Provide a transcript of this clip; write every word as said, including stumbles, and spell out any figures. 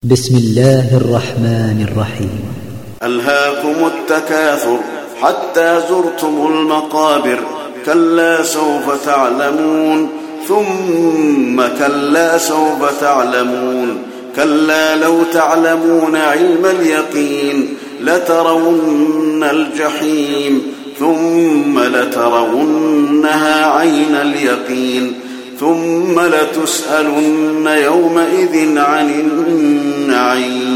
بسم الله الرحمن الرحيم. ألهاكم التكاثر حتى زرتم المقابر، كلا سوف تعلمون ثم كلا سوف تعلمون، كلا لو تعلمون علم اليقين لترون الجحيم ثم لترونها عين اليقين ثم لتسألن يومئذ عن النعيم.